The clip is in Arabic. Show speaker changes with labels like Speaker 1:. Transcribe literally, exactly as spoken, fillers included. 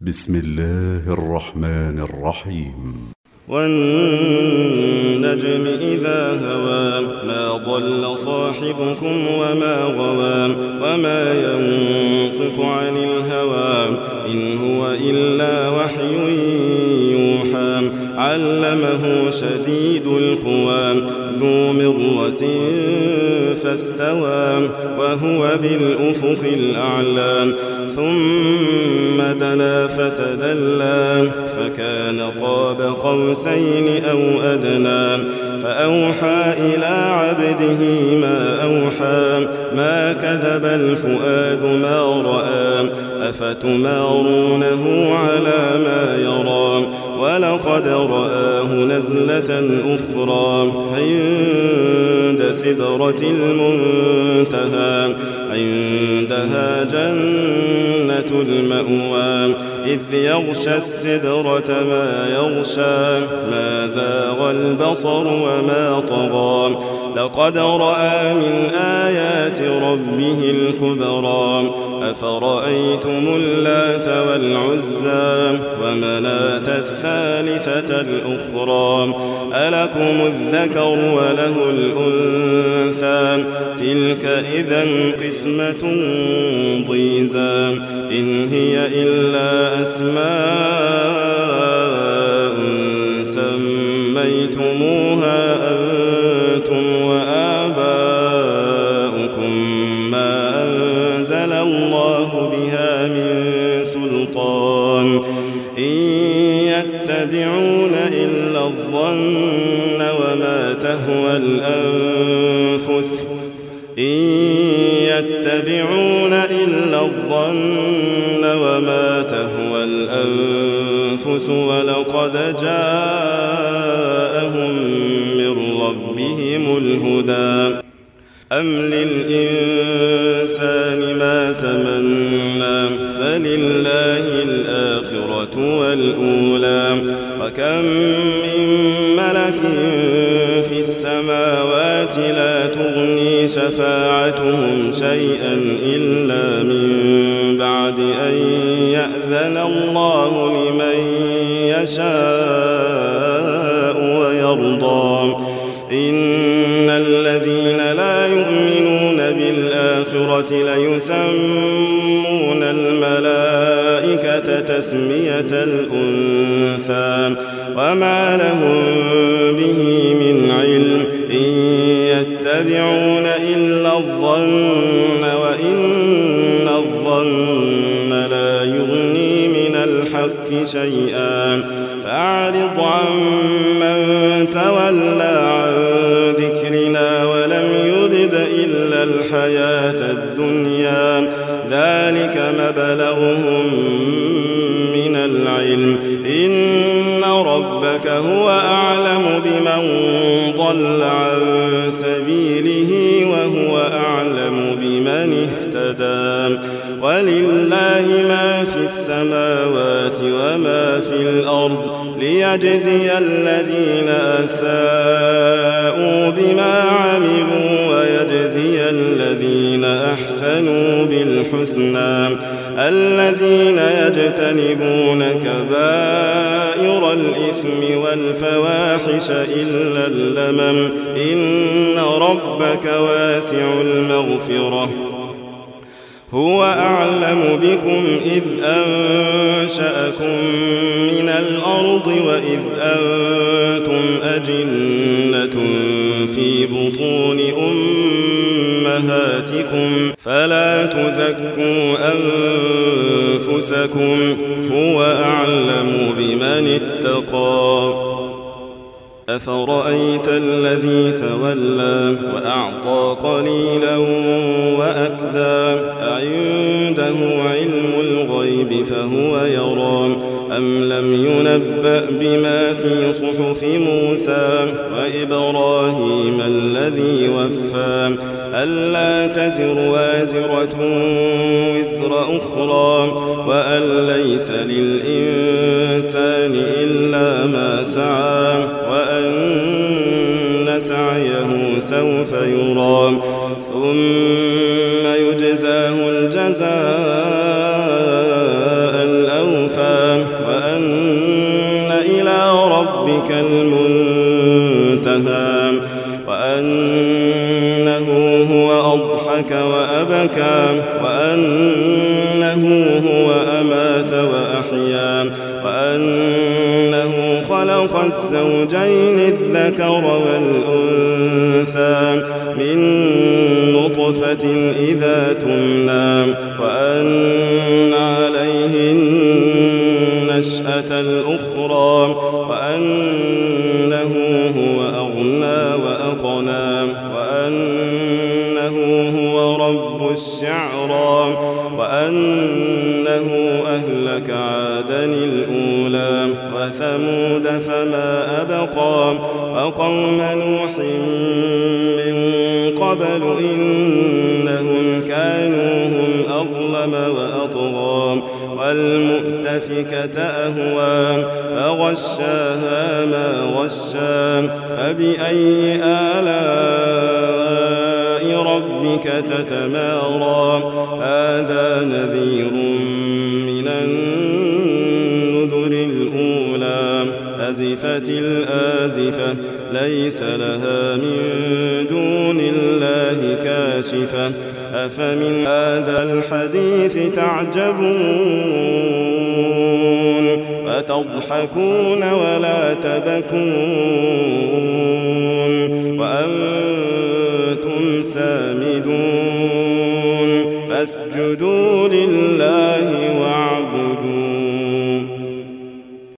Speaker 1: بسم الله الرحمن الرحيم.
Speaker 2: والنجم إذا هوى ما ضل صاحبكم وما غوى وما ينطق عن الهوى إن هو إلا وحي يوحى علمه شديد القوى ذو مرة فاستوى وهو بالأفق الأعلى ثم دنا فتدلى فكان قاب قوسين أو أدنى فأوحى إلى عبده ما أوحى ما كذب الفؤاد ما رأى أفتمارونه على ما يرى ولقد رآه نزلة أخرى عند سدرة المنتهى عندها جنة المأوى إذ يغشى السدرة ما يغشى ما زاغ البصر وما طغى لقد رأى من آيات ربه الكبرى أفرأيتم اللات والعزى ومناة الثالثة الأخرى ألكم الذكر وله الأنثى تلك إذا قسمة ضيزى إن هي إلا أسماء سميتموها أنتم وآباؤكم ما أنزل الله بها من سلطان إن يتبعون إلا الظن وما تهوى الأنفس إن يتبعون إلا الظن وما تهوى الأنفس ولقد جاءهم من ربهم الهدى أم للإنسان ما تمنى فلله الآخرة والأولى وكم من ملك في السماوات لا تغني شفاعتهم شيئا إلا من بعد أن يأذن الله لمن يشاء ويرضى إن الذين لا يؤمنون بالآخرة ليسمون الملائكة تسمية الأنثى وما لهم به من علم إن يتبعون إلا الظن وإن الظن لا يغني من الحق شيئا فأعرض عمن تولى عن ذكرنا ولم يرد إلا الحياة الدنيا ذلك مبلغهم من العلم إن ربك هو أعلم بمن ضل عن سبيله وهو أعلم بمن اهتدى ولله ما في السماوات وما في الأرض ليجزي الذين أساءوا بما عملوا ويجزي الذين أحسنوا بالحسنى الذين يجتنبون كبائر الإثم والفواحش إلا اللمم إن ربك واسع المغفرة هو أعلم بكم إذ أنشأكم من الأرض وإذ أنتم أجنة في بطون أمهاتكم فلا تزكوا أنفسكم هو أعلم بمن اتقى أفرأيت الذي تولى وأعطى قليلا وأكدى أعنده علم الغيب فهو يرى أم لم ينبأ بما في صحف موسى وإبراهيم الذي وفى ألا تزر وازرة وزر أخرى وأن ليس للإنسان إلا ما سعى وأن سعيه سوف يرى ثم يجزاه الجزاء الأوفى المصطفى وأن إلى ربك المنتهى وأنه هو أضحك وأبكى وأنه هو أمات وأحيا وأنه خلق الزوجين الذكر والأنثى من نطفة إذا تمنى وأن عليه النشأة الأخرى وأنه هو أغنى وأقنى وأنه هو رب الشعرى وأنه أهلك عادا الأولى وثمود فما أبقى وقوم نوح من قبل إنهم كانوا هم أظلم وأطغى والمؤتفكة أهوى فغشاها ما غشى فبأي آلاء ربك تتمارى هذا نذير من النذر الأولى أزفت الآزفة ليس لها من دون الله كاشفة أفمن هذا الحديث تعجبون وتضحكون ولا تبكون وأنتم سامدون فاسجدوا لله